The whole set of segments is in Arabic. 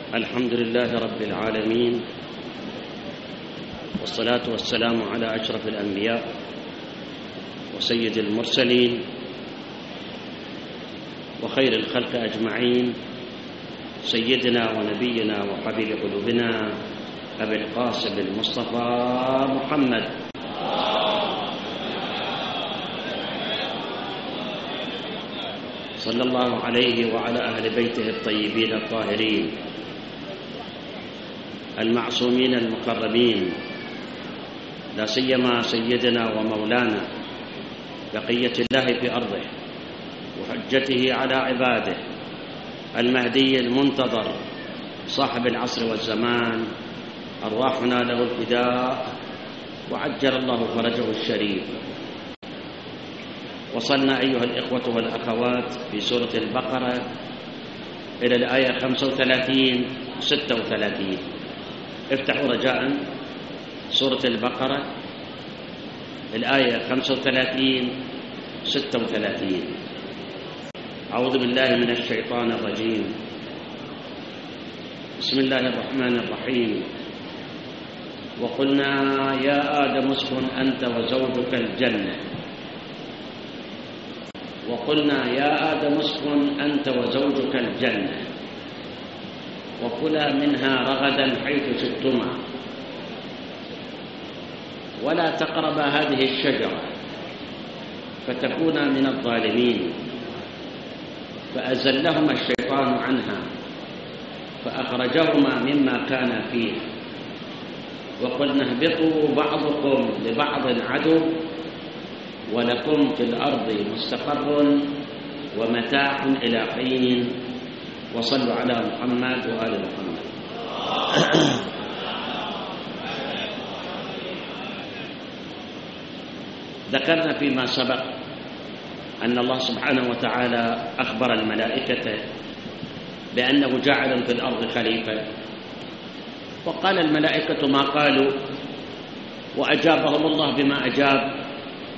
الحمد لله رب العالمين، والصلاة والسلام على أشرف الأنبياء وسيد المرسلين وخير الخلق أجمعين، سيدنا ونبينا وحبيب قلوبنا أبي القاسم المصطفى محمد صلى الله عليه وعلى أهل بيته الطيبين الطاهرين المعصومين المكرمين، لا سيما سيدنا ومولانا بقية الله في أرضه وحجته على عباده المهدي المنتظر صاحب العصر والزمان، أرواحنا له الفداء وعجل الله فرجه الشريف. وصلنا أيها الإخوة والأخوات في سورة البقرة إلى الآية 35-36. افتحوا رجاء سورة البقرة الآية 35-36. أعوذ بالله من الشيطان الرجيم. بسم الله الرحمن الرحيم. وقلنا يا آدم اسكن أنت وزوجك الجنة. وقلنا يا آدم اسكن أنت وزوجك الجنة وكلا منها رغدا حيث شئتما ولا تقربا هذه الشجرة فتكونا من الظالمين. فأزلهما الشيطان عنها فأخرجهما مما كانا فيه وقلنا اهبطوا بعضكم لبعض عدو ولكم في الأرض مستقر ومتاع إلى حين. وصلوا على محمد وآل محمد. ذكرنا فيما سبق أن الله سبحانه وتعالى أخبر الملائكة بأنه جاعل في الأرض خليفة، وقال الملائكة ما قالوا وأجابهم الله بما أجاب،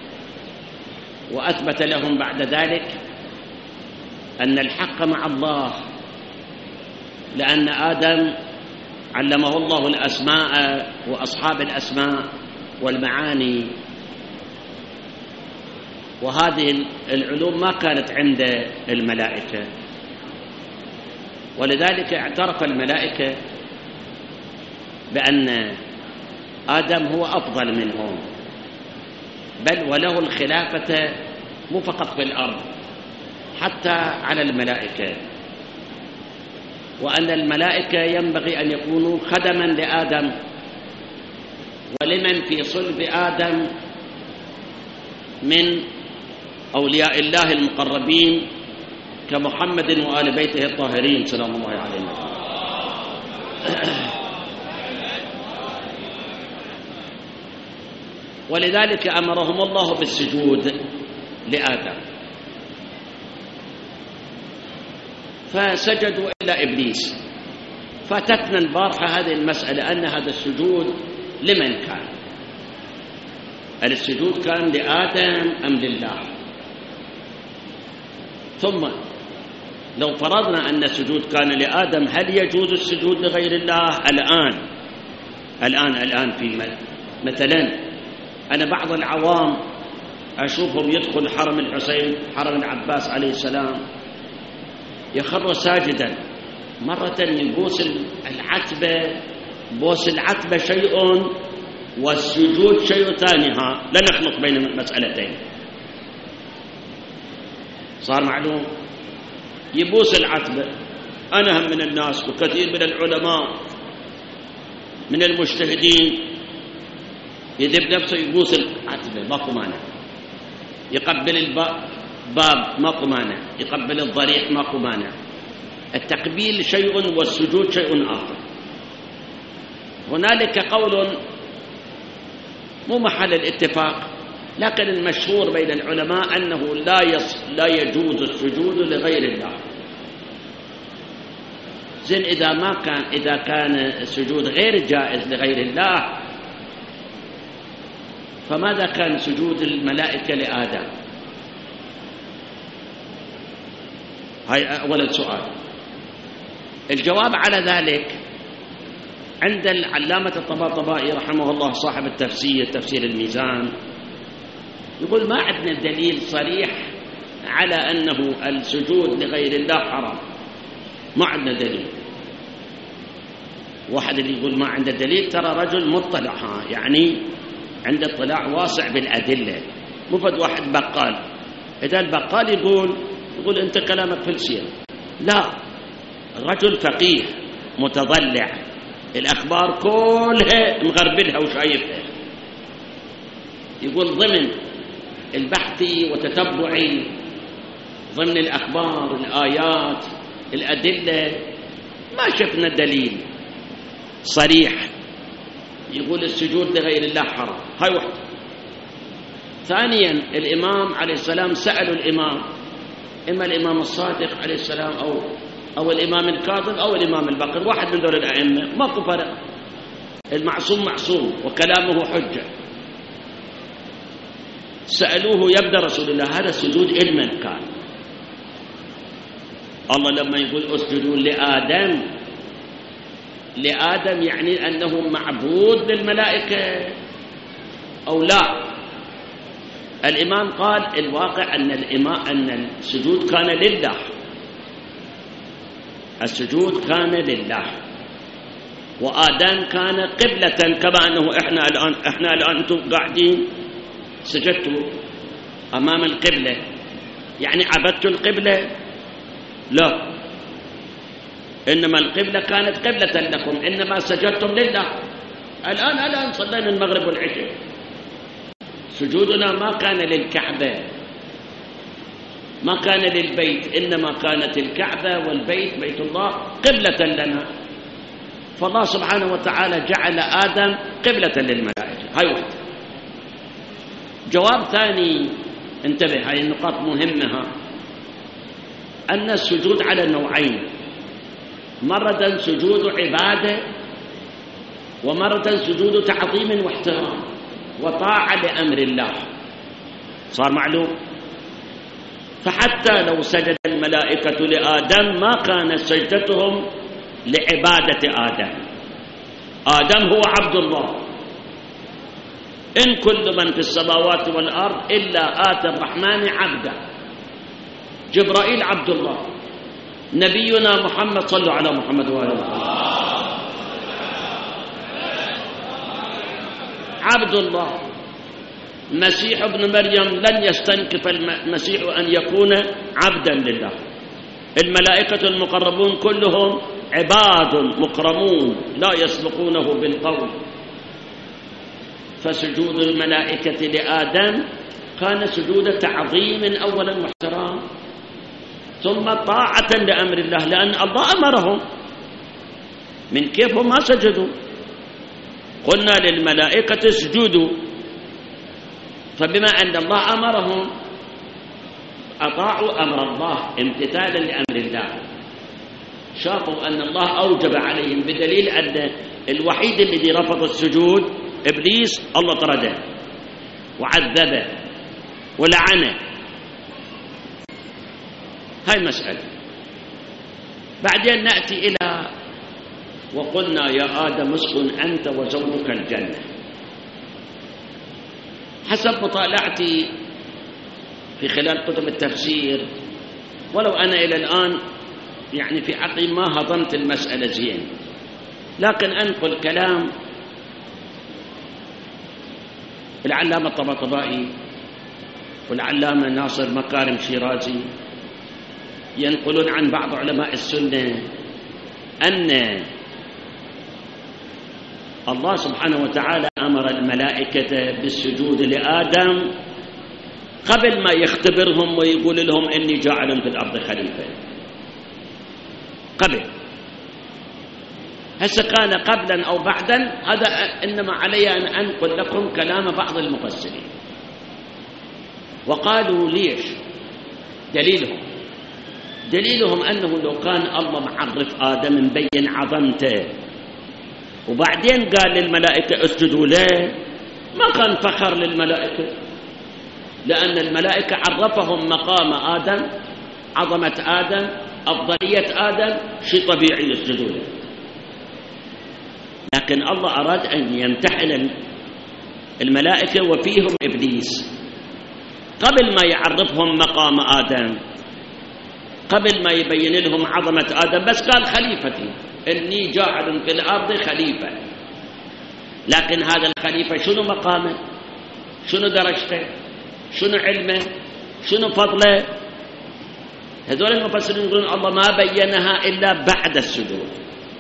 وأثبت لهم بعد ذلك أن الحق مع الله، لأن آدم علمه الله الأسماء وأصحاب الأسماء والمعاني، وهذه العلوم ما كانت عند الملائكة، ولذلك اعترف الملائكة بأن آدم هو أفضل منهم، بل وله الخلافة مو فقط في الأرض حتى على الملائكة، وأن الملائكة ينبغي أن يكونوا خدما لآدم ولمن في صلب آدم من أولياء الله المقربين كمحمد وآل بيته الطاهرين سلام الله عليهم. ولذلك أمرهم الله بالسجود لآدم، فسجدوا إلا إبليس. فاتتنا البارحة هذه المسألة أن هذا السجود لمن كان؟ هل السجود كان لآدم أم لله؟ ثم لو فرضنا أن السجود كان لآدم، هل يجوز السجود لغير الله الآن في مثلا أنا بعض العوام أشوفهم يدخل حرم الحسين حرم العباس عليه السلام يخر ساجدا، مرة يبوس العتبة، بوس العتبة شيء والسجود شيء ثاني. لا نخلط بين المسألتين. صار معلوم يبوس العتبة. أنا هم من الناس وكثير من العلماء من المجتهدين يدب نفسه يبوس العتبة ماكو مانع، يقبل الباب ماكو مانع، يقبل الضريح ماكو مانع. التقبيل شيء والسجود شيء آخر. هنالك قول مو محل الاتفاق، لكن المشهور بين العلماء أنه لا يجوز السجود لغير الله. زين إذا كان السجود غير جائز لغير الله، فماذا كان سجود الملائكة لآدم؟ هاي أول سؤال. الجواب على ذلك عند العلامة الطباطبائي رحمه الله صاحب التفسير، تفسير الميزان، يقول ما عندنا دليل صريح على أنه السجود لغير الله حرام، ما عندنا دليل. واحد اللي يقول ما عنده دليل ترى رجل مطلع، يعني عنده اطلاع واسع بالأدلة، مو فد واحد بقال. إذا البقال يقول أنت كلامك فلسية، لا، الرجل فقيه متضلع، الأخبار كلها مغربلها وشايفها، يقول ضمن البحثي وتتبعي ضمن الأخبار الآيات الأدلة ما شفنا دليل صريح يقول السجود لغير الله حرام. هاي واحدة. ثانيا الإمام عليه السلام سألوا الإمام، إما الإمام الصادق عليه السلام أو الإمام الكاذب أو الإمام الباقر، واحد من دول الأئمة، ماكو فرق، المعصوم معصوم وكلامه حجة. سألوه يبدأ رسول الله هذا السجود إلمن كان؟ الله لما يقول اسجدوا لآدم يعني أنه معبود للملائكة أو لا؟ الإمام قال الواقع أن السجود كان لله، السجود كان لله، وآدم كان قبلة كما أنه إحنا الآن أنتم قاعدين سجدتوا أمام القبلة، يعني عبدتوا القبلة؟ لا، إنما القبلة كانت قبلة لكم، إنما سجدتم لله. الآن صلينا المغرب والعشاء، سجودنا ما كان للكعبة، ما كان للبيت، إنما كانت الكعبة والبيت بيت الله قبلة لنا، فالله سبحانه وتعالى جعل آدم قبلة للملائكة. هاي واحدة. جواب ثاني، انتبه، هاي النقاط مهمة، أن السجود على نوعين، مرة سجود عبادة، ومرة سجود تعظيم واحترام وطاعة لأمر الله. صار معلوم؟ فحتى لو سجد الملائكة لآدم ما كانت سجدتهم لعبادة آدم هو عبد الله. إن كل من في السماوات والأرض إلا آتى الرحمن عبدا. جبرائيل عبد الله، نبينا محمد، صلوا على محمد وآله وسلم، عبد الله. مسيح ابن مريم لن يستنكف المسيح أن يكون عبدا لله. الملائكة المقربون كلهم عباد مكرمون لا يسبقونه بالقول. فسجود الملائكة لآدم كان سجود تعظيم أولا واحترام، ثم طاعة لأمر الله، لأن الله أمرهم، من كيف هم ما سجدوا؟ قلنا للملائكة اسجدوا، فبما أن الله أمرهم أطاعوا أمر الله امتثالا لأمر الله، شافوا أن الله أوجب عليهم، بدليل أن الوحيد الذي رفض السجود إبليس الله طرده وعذبه ولعنه. هاي مسألة. بعدين نأتي إلى وقلنا يا آدم اسكن أنت وزوجك الجنة. حسب مطالعتي في خلال كتب التفسير، ولو أنا إلى الآن يعني في عقلي ما هضمت المسألة زين، لكن أنقل كلام العلامة الطباطبائي والعلامة ناصر مكارم شيرازي، ينقلون عن بعض علماء السنة أن الله سبحانه وتعالى أمر الملائكة بالسجود لآدم قبل ما يختبرهم ويقول لهم إني جاعل في الأرض خليفة. قبل، هسه كان قبلا أو بعدا، هذا إنما علي أن أنقل لكم كلام بعض المفسرين. وقالوا ليش؟ دليلهم أنه لو كان الله معرف آدم مبين عظمته وبعدين قال للملائكة اسجدوا له، ما كان فخر للملائكة، لأن الملائكة عرفهم مقام آدم، عظمة آدم، أفضلية آدم شيء طبيعي يسجدوا له، لكن الله أراد أن يمتحن الملائكة وفيهم إبليس قبل ما يعرفهم مقام آدم، قبل ما يبين لهم عظمة آدم، بس قال خليفتي إني جاعل في الأرض خليفة. لكن هذا الخليفة شنو مقامه؟ شنو درجته؟ شنو علمه؟ شنو فضله؟ هذول المفسرين يقولون الله ما بينها إلا بعد السجود،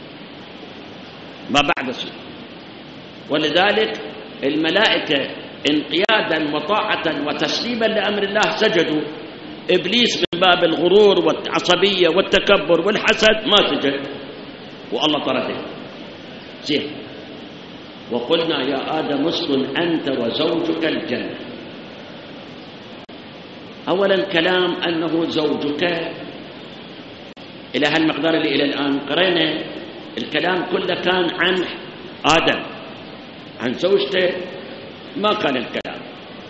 ما بعد السجود. ولذلك الملائكة انقيادا وطاعة وتسليما لأمر الله سجدوا. إبليس من باب الغرور والعصبية والتكبر والحسد ما سجد، والله طرده. زين، وقلنا يا آدم اسكن أنت وزوجك الجنة. أولا كلام أنه زوجك إلى هالمقدار اللي إلى الآن قرينا، الكلام كله كان عن آدم، عن زوجته ما كان الكلام.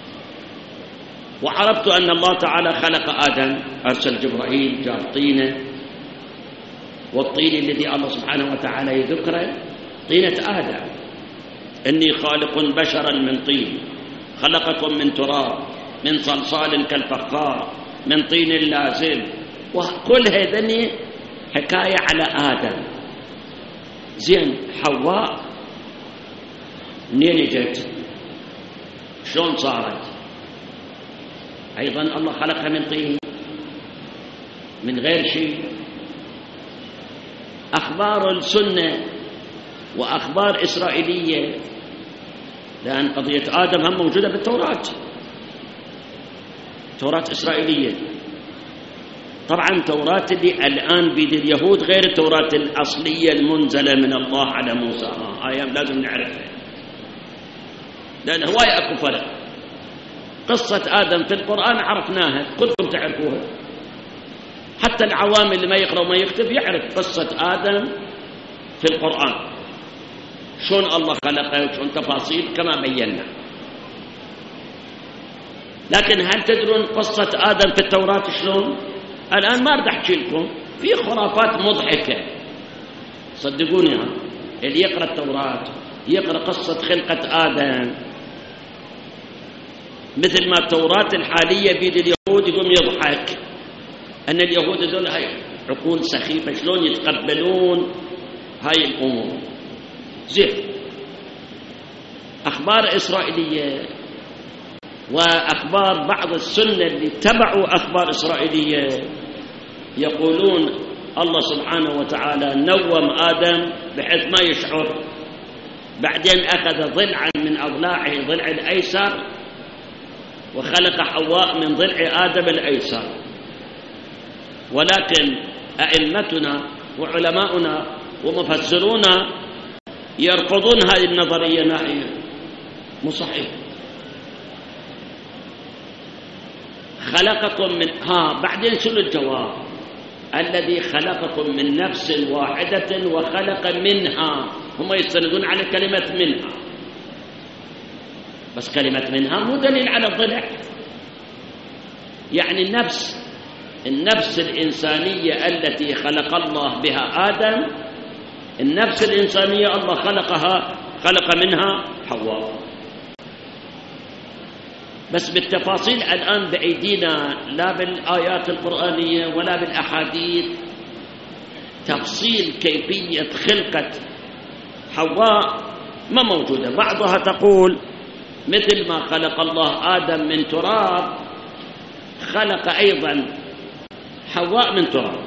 وعرفت أن الله تعالى خلق آدم، أرسل جبرائيل جاب طينة، والطين الذي الله سبحانه وتعالى يذكره طينة آدم، إني خالق بشرا من طين خلقكم من تراب من صلصال كالفخار من طين لازب. وكل هذني حكاية على آدم. زين، حواء منين جت؟ شلون صارت؟ أيضا الله خلقها من طين من غير شيء. أخبار السنة وأخبار إسرائيلية، لأن قضية آدم هم موجودة بالتوراة، توراة إسرائيلية. طبعا توراة اللي الآن بيد اليهود غير التوراة الأصلية المنزلة من الله على موسى، أيام لازم نعرفها، لأن هواية أكو فرق. قصة آدم في القرآن عرفناها، كلكم تعرفوها، حتى العوام اللي ما يقرأ وما يكتب يعرف قصة آدم في القرآن، شون الله خلقه، شون تفاصيل كما بينا. لكن هل تدرون قصة آدم في التوراة شلون؟ الآن ما أريد أحكي لكم، في خرافات مضحكة صدقوني. اللي يقرأ التوراة يقرأ قصة خلقة آدم، مثل ما التوراة الحالية بيد اليهود يقوم يضحك أن اليهود ذول هاي عقول سخيفة، شلون يتقبلون هاي الأمور. زين، أخبار إسرائيلية وأخبار بعض السنة اللي تبعوا أخبار إسرائيلية يقولون الله سبحانه وتعالى نوم آدم بحيث ما يشعر، بعدين أخذ ضلعا من أضلاعه ضلع الأيسر وخلق حواء من ضلع آدم الأيسر. ولكن أئمتنا وعلماؤنا ومفسرونا يرفضون هذه النظرية نهائيا، مو صحيح. خلقكم من بعدين شنو الجواب؟ الذي خلقكم من نفس واحدة وخلق منها. هم يستندون على كلمة منها، بس كلمة منها مو دليل على الضلع. يعني النفس الإنسانية التي خلق الله بها آدم، النفس الإنسانية الله خلق منها حواء. بس بالتفاصيل الآن بأيدينا، لا بالآيات القرآنية ولا بالأحاديث، تفصيل كيفية خلقة حواء ما موجودة. بعضها تقول مثل ما خلق الله آدم من تراب خلق أيضا حواء من تراب.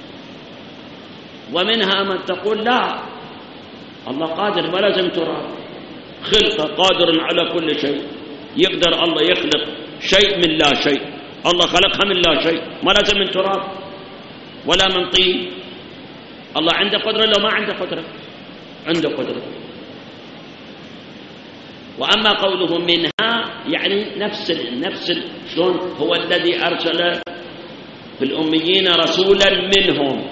ومنها من تقول لا، الله قادر ما لازم تراب، خلقه قادر على كل شيء، يقدر الله يخلق شيء من لا شيء، الله خلقها من لا شيء، ما لازم من تراب ولا من طين. الله عنده قدرة لو ما عنده قدرة؟ عنده قدرة. وأما قوله منها يعني نفس شلون هو الذي أرسل في الأميين رسولا منهم.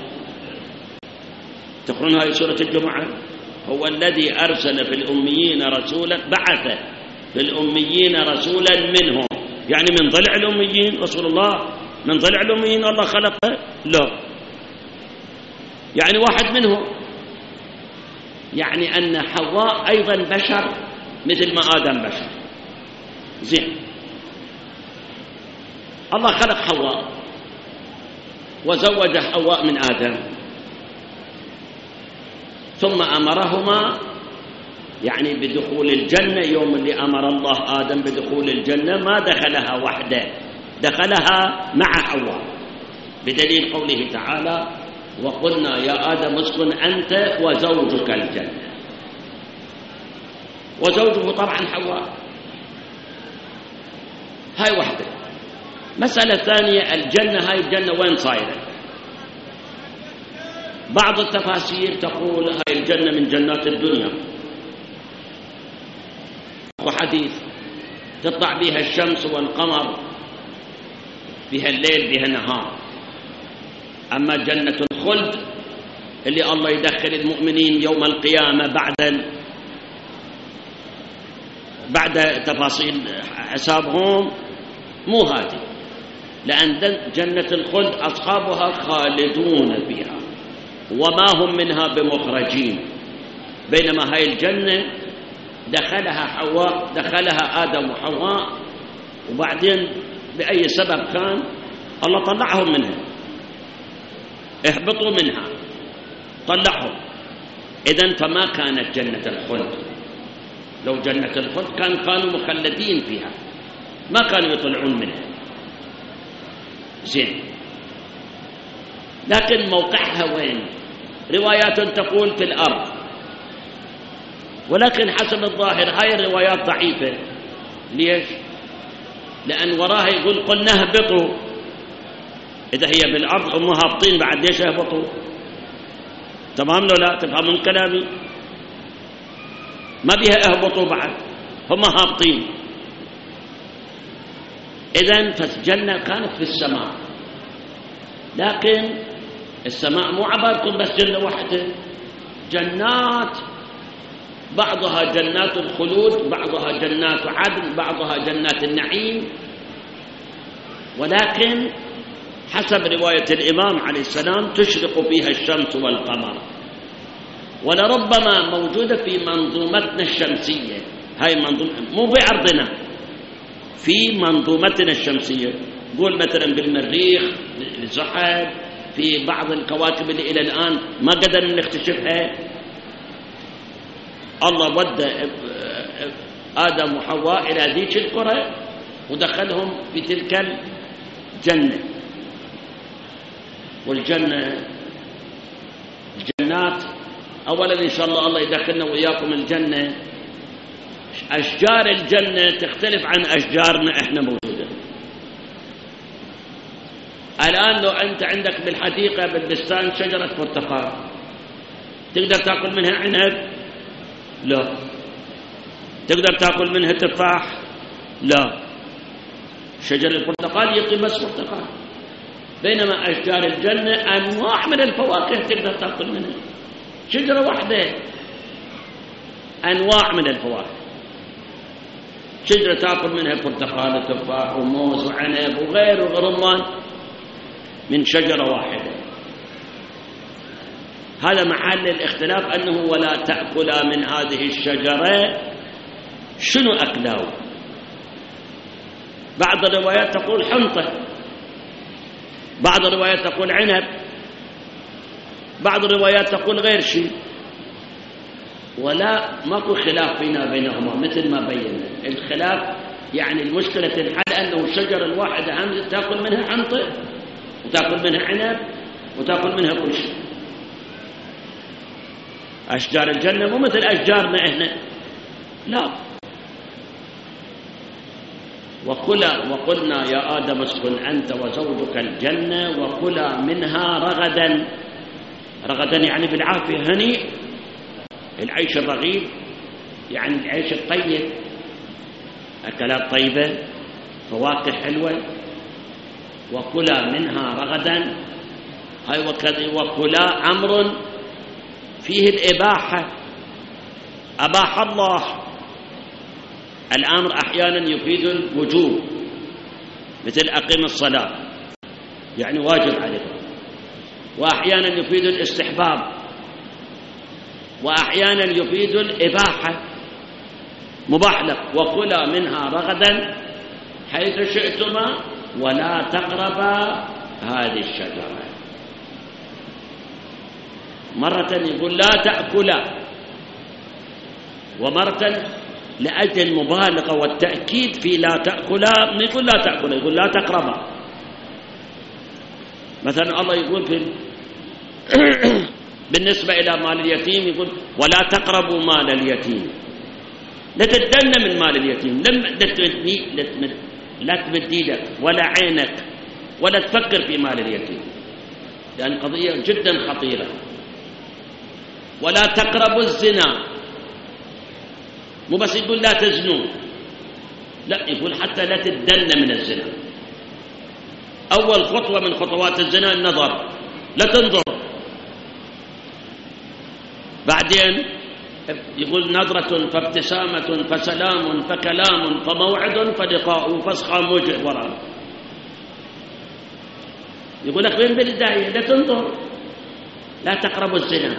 تقرون هذه سورة الجمعة، هو الذي أرسل في الأميين رسولا، بعث في الأميين رسولا منهم، يعني من ضلع الأميين رسول الله، من ضلع الأميين الله خلقه؟ لا، يعني واحد منهم، يعني أن حواء أيضا بشر مثل ما آدم بشر. زين، الله خلق حواء وزوج حواء من آدم، ثم أمرهما يعني بدخول الجنة. يوم اللي أمر الله آدم بدخول الجنة ما دخلها وحده، دخلها مع حواء، بدليل قوله تعالى: وقلنا يا آدم اسكن أنت وزوجك الجنة. وزوجه طبعا حواء. هاي واحدة. مسألة ثانية، الجنة، هاي الجنة وين صايرة؟ بعض التفاسير تقول هاي الجنة من جنات الدنيا، وحديث تطلع بها الشمس والقمر، بها الليل بها النهار. أما جنة الخلد اللي الله يدخل المؤمنين يوم القيامة بعد تفاصيل حسابهم، مو هذه، لأن جنة الخلد أصحابها خالدون فيها وما هم منها بمخرجين. بينما هاي الجنة دخلها آدم وحواء، وبعدين بأي سبب كان الله طلعهم منها، اهبطوا منها، طلعهم. إذن فما كانت جنة الخلد. لو جنة الخلد كانوا مخلدين فيها، ما كانوا يطلعون منها. زين، لكن موقعها وين؟ روايات تقول في الأرض، ولكن حسب الظاهر هاي الروايات ضعيفة. ليش؟ لأن وراها يقول قلنا اهبطوا. إذا هي بالأرض هم هابطين، بعد ليش اهبطوا؟ تمام لو لا تفهمون كلامي؟ ما بيها اهبطوا، بعد هم هابطين. إذن فالجنة كانت في السماء، لكن السماء مو عبارة بس جنة واحدة، جنات، بعضها جنات الخلود، بعضها جنات عدن، بعضها جنات النعيم. ولكن حسب رواية الإمام عليه السلام تشرق فيها الشمس والقمر، ولربما موجودة في منظومتنا الشمسية. هاي منظومة مو بأرضنا، في منظومتنا الشمسية. قول مثلا بالمريخ، بالزحل، في بعض الكواكب اللي إلى الآن ما قدرنا نكتشفها. الله ودى آدم وحواء إلى ذيك الكرة ودخلهم في تلك الجنة. والجنة، الجنات، أولا إن شاء الله يدخلنا وإياكم الجنة. أشجار الجنة تختلف عن أشجارنا إحنا موجودة. الآن لو أنت عندك بالحديقة بالبستان شجرة برتقال، تقدر تأكل منها عنب؟ لا. تقدر تأكل منها تفاح؟ لا. شجر البرتقال يعطي بس برتقال. بينما أشجار الجنة أنواع من الفواكه تقدر تأكل منها، شجرة واحدة أنواع من الفواكه. شجرة تأكل منها برتقال وتفاح وموز وعنب وغيره ورمان من شجرة واحدة. هذا محل الاختلاف، أنه ولا تأكلا من هذه الشجرة. شنو أكلوا؟ بعض الروايات تقول حنطة، بعض الروايات تقول عنب، بعض الروايات تقول غير شيء. ولا ماكو خلاف فينا بينهما مثل ما بينا. الخلاف يعني المشكلة تنحل أنه الشجرة الواحدة هم تأكل منها حنطة وتأكل منها عنب وتأكل منها كل شيء. أشجار الجنة مو مثل أشجارنا إحنا، لا. وقلنا يا آدم اسكن أنت وزوجك الجنة وكلا منها رغدا. رغدا يعني بالعافية، هنيء، العيش الرغيد يعني العيش الطيب، أكلات طيبة، فواكه حلوة. وكلا منها رغدا، هاي وكلا أمر فيه الإباحة، أباح الله. الأمر أحيانا يفيد الوجوب، مثل أقيم الصلاة يعني واجب عليكم. وأحيانا يفيد الاستحباب، وأحيانا يفيد الإباحة، مباح لك. وكلا منها رغدا حيث شئتما ولا تقربا هذه الشجرة. مرة يقول لا تأكلا، ومرة لأجل المبالغة والتأكيد في لا تأكلا يقول لا تأكلا، يقول لا تقربا. مثلا الله يقول في بالنسبة إلى مال اليتيم يقول ولا تقربوا مال اليتيم، لا تدن من مال اليتيم، لا تمد يدك ولا عينك ولا تفكر في مال اليتيم، لأن قضية جدا خطيرة. ولا تقربوا الزنا، مو بس يقول لا تزنوا، لا يقول حتى لا تدن من الزنا. أول خطوة من خطوات الزنا النظر، لا تنظر. بعدين يقول نظرة فابتسامة فسلام فكلام فموعد فلقاء فاسخام وجه وراء. يقول لك من بالبداية لا تنظر، لا تقربوا الزنا،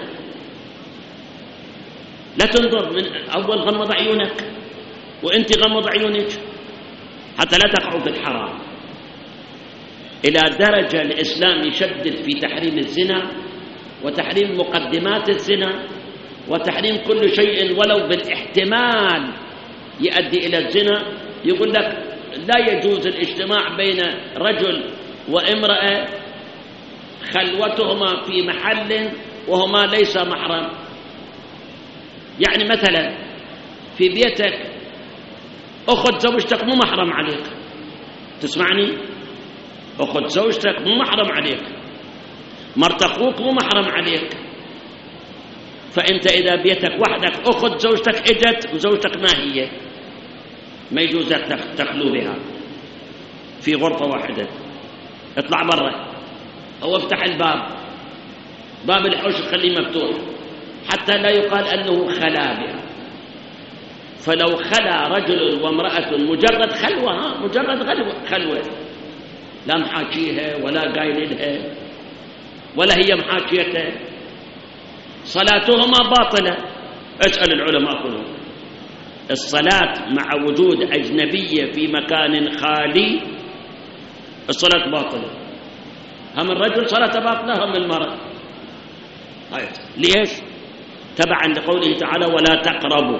لا تنظر. من أول غمض عيونك، وأنت غمض عيونك حتى لا تقعوا في الحرام. إلى درجة الإسلام يشدد في تحريم الزنا وتحريم مقدمات الزنا وتحريم كل شيء ولو بالاحتمال يؤدي إلى الزنا. يقول لك لا يجوز الاجتماع بين رجل وامرأة خلوتهما في محل وهما ليس محرم. يعني مثلا في بيتك أخذ زوجتك مو محرم عليك، تسمعني؟ أخذ زوجتك مو محرم عليك، مرت أخوك مو محرم عليك. فأنت إذا بيتك وحدك أخذ زوجتك إجت وزوجتك ما هي، ما يجوز تخلو بها في غرفة واحدة. اطلع برا أو افتح الباب، باب الحوش خليه مفتوح حتى لا يقال أنه خلا بها. فلو خلا رجل وامرأة مجرد خلوة، مجرد خلوة، لا محاكيها ولا قايل لها ولا هي محاكيته، صلاتهما باطلة. اسأل العلماء كلهم، الصلاة مع وجود أجنبية في مكان خالي الصلاة باطلة. هم الرجل صلاة باطلة هم المرأة. ليش؟ تبعا لقوله تعالى ولا تقربوا،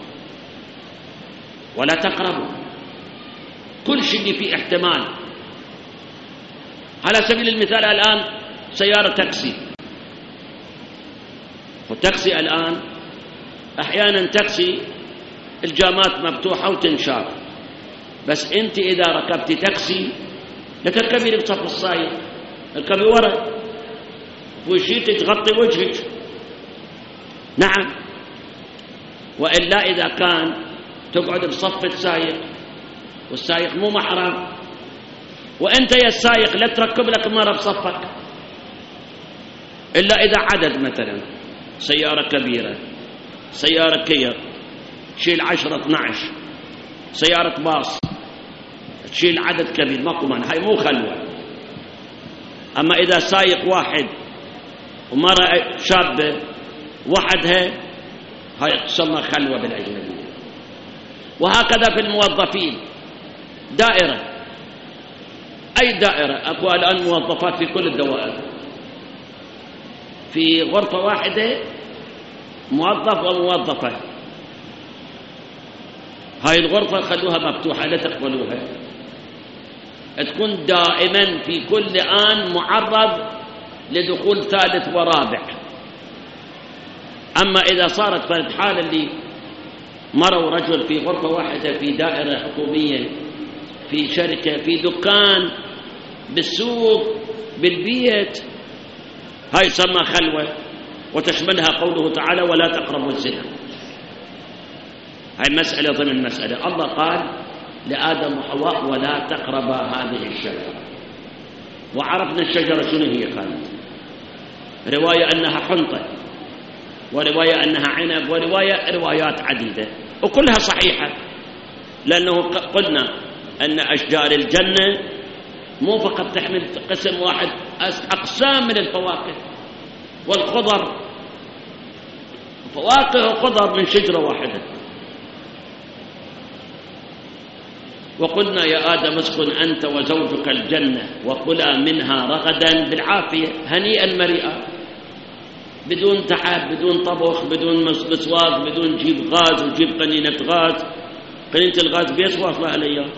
ولا تقربوا كل شيء فيه احتمال. على سبيل المثال الآن سيارة تاكسي، والتاكسي الآن أحيانا تاكسي الجامات مفتوحة وتنشار، بس أنت إذا ركبت تاكسي لا تركبي بصف السائق، اركبي ورا وشيتك تغطي وجهك. نعم، وإلا إذا كان تقعد بصف السائق والسائق مو محرم، وأنت يا السائق لا تركب لك مرة بصفك، إلا إذا عدد مثلا سيارة كبيرة، سيارة كيا تشيل 10-12، سيارة باص تشيل عدد كبير، ماكو مانع، هاي مو خلوة. أما إذا سايق واحد ومرأة شابة وحدها هاي تسمى خلوة بالأجنبية. وهكذا في الموظفين، دائرة، أي دائرة، أكو الآن موظفات في كل الدوائر، في غرفة واحدة موظف وموظفة، هاي الغرفة خلوها مفتوحة لا تقبلوها، تكون دائما في كل آن معرض لدخول ثالث ورابع. أما إذا صارت في الحالة اللي مرة ورجل في غرفة واحدة في دائرة حكومية، في شركة، في دكان، بالسوق، بالبيت، هاي يسمى خلوة، وتشملها قوله تعالى ولا تقربوا الزنا. هاي مسألة ضمن مسألة. الله قال لآدم وحواء ولا تقربا هذه الشجرة، وعرفنا الشجرة شنو هي كانت، رواية أنها حنطة، ورواية أنها عنب، روايات عديدة وكلها صحيحة، لأنه قلنا أن أشجار الجنة مو فقط تحمل قسم واحد أقسام من الفواكه والخضر، فواكه وخضر من شجرة واحدة. وقلنا يا آدم اسكن أنت وزوجك الجنة وكلا منها رغدا بالعافية هنيئا مريئا، بدون تعب، بدون طبخ، بدون مسواق، بدون جيب غاز وجيب قنينة غاز. قنينة الغاز بيش واصلة عليها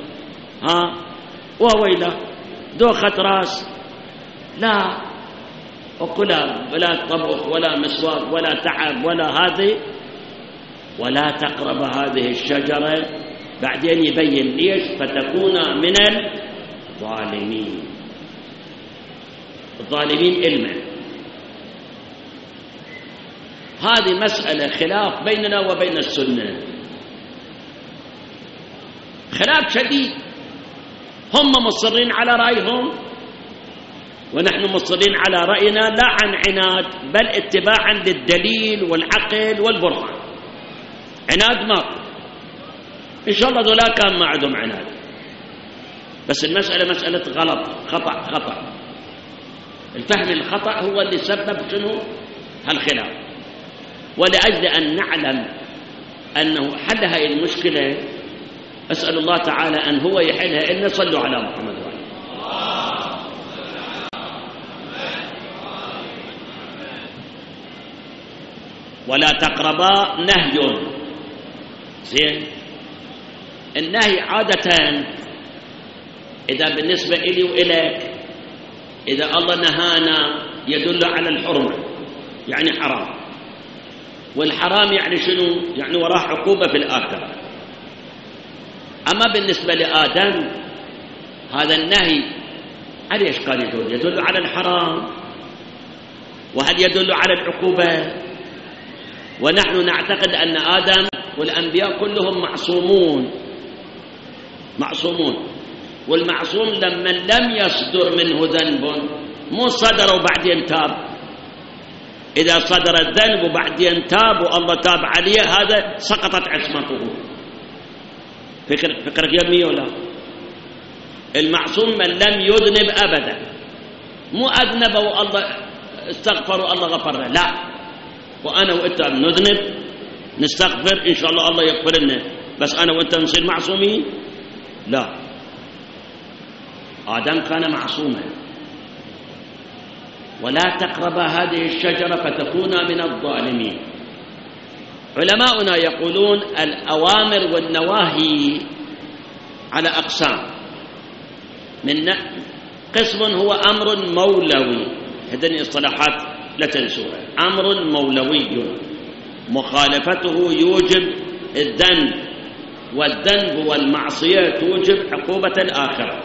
وويلة دوخة راس، لا، وكلا بلا طبخ ولا مسواق ولا تعب ولا هذه. ولا تقرب هذه الشجرة، بعدين يبين ليش، فتكون من الظالمين. الظالمين علما. هذه مسألة خلاف بيننا وبين السنة، خلاف شديد. هم مصرين على رأيهم ونحن مصرين على رأينا، لا عن عناد بل اتباعا للدليل والعقل والبرهان. عناد ما إن شاء الله ذولا كان ما عندهم عناد، بس المسألة مسألة غلط، خطأ. الفهم الخطأ هو اللي سبب شنو هالخلاف. ولأجل أن نعلم أنه حل هذه المشكلة أسأل الله تعالى أن هو يحلها إن صلوا على محمد وعلى ولا تقربا نهي. زين، النهي عادة إذا بالنسبة إلي وإليك، إذا الله نهانا يدل على الحرمة، يعني حرام. والحرام يعني شنو؟ يعني وراه عقوبة في الآخرة. أما بالنسبة لآدم هذا النهي على إيش كان يدل؟ يدل على الحرام. وهل يدل على العقوبة؟ ونحن نعتقد أن آدم والأنبياء كلهم معصومون. والمعصوم لمن لم يصدر منه ذنب، مو صدر وبعدين تاب. إذا صدر الذنب وبعدين تاب والله تاب عليه، هذا سقطت عصمته. فكرك يمي ولا؟ المعصوم من لم يذنب أبدا، مو أذنب والله استغفر والله غفر له، لا. وأنا وأنت نذنب نستغفر إن شاء الله يغفر لنا، بس أنا وأنت نصير معصومين؟ لا. آدم كان معصوما. ولا تقربا هذه الشجرة فتكونا من الظالمين. علماؤنا يقولون الأوامر والنواهي على أقسام. من قسم هو أمر مولوي، هذه الاصطلاحات لا تنسوها. أمر مولوي مخالفته يوجب الذنب، والذنب والمعصية توجب عقوبة الآخرة.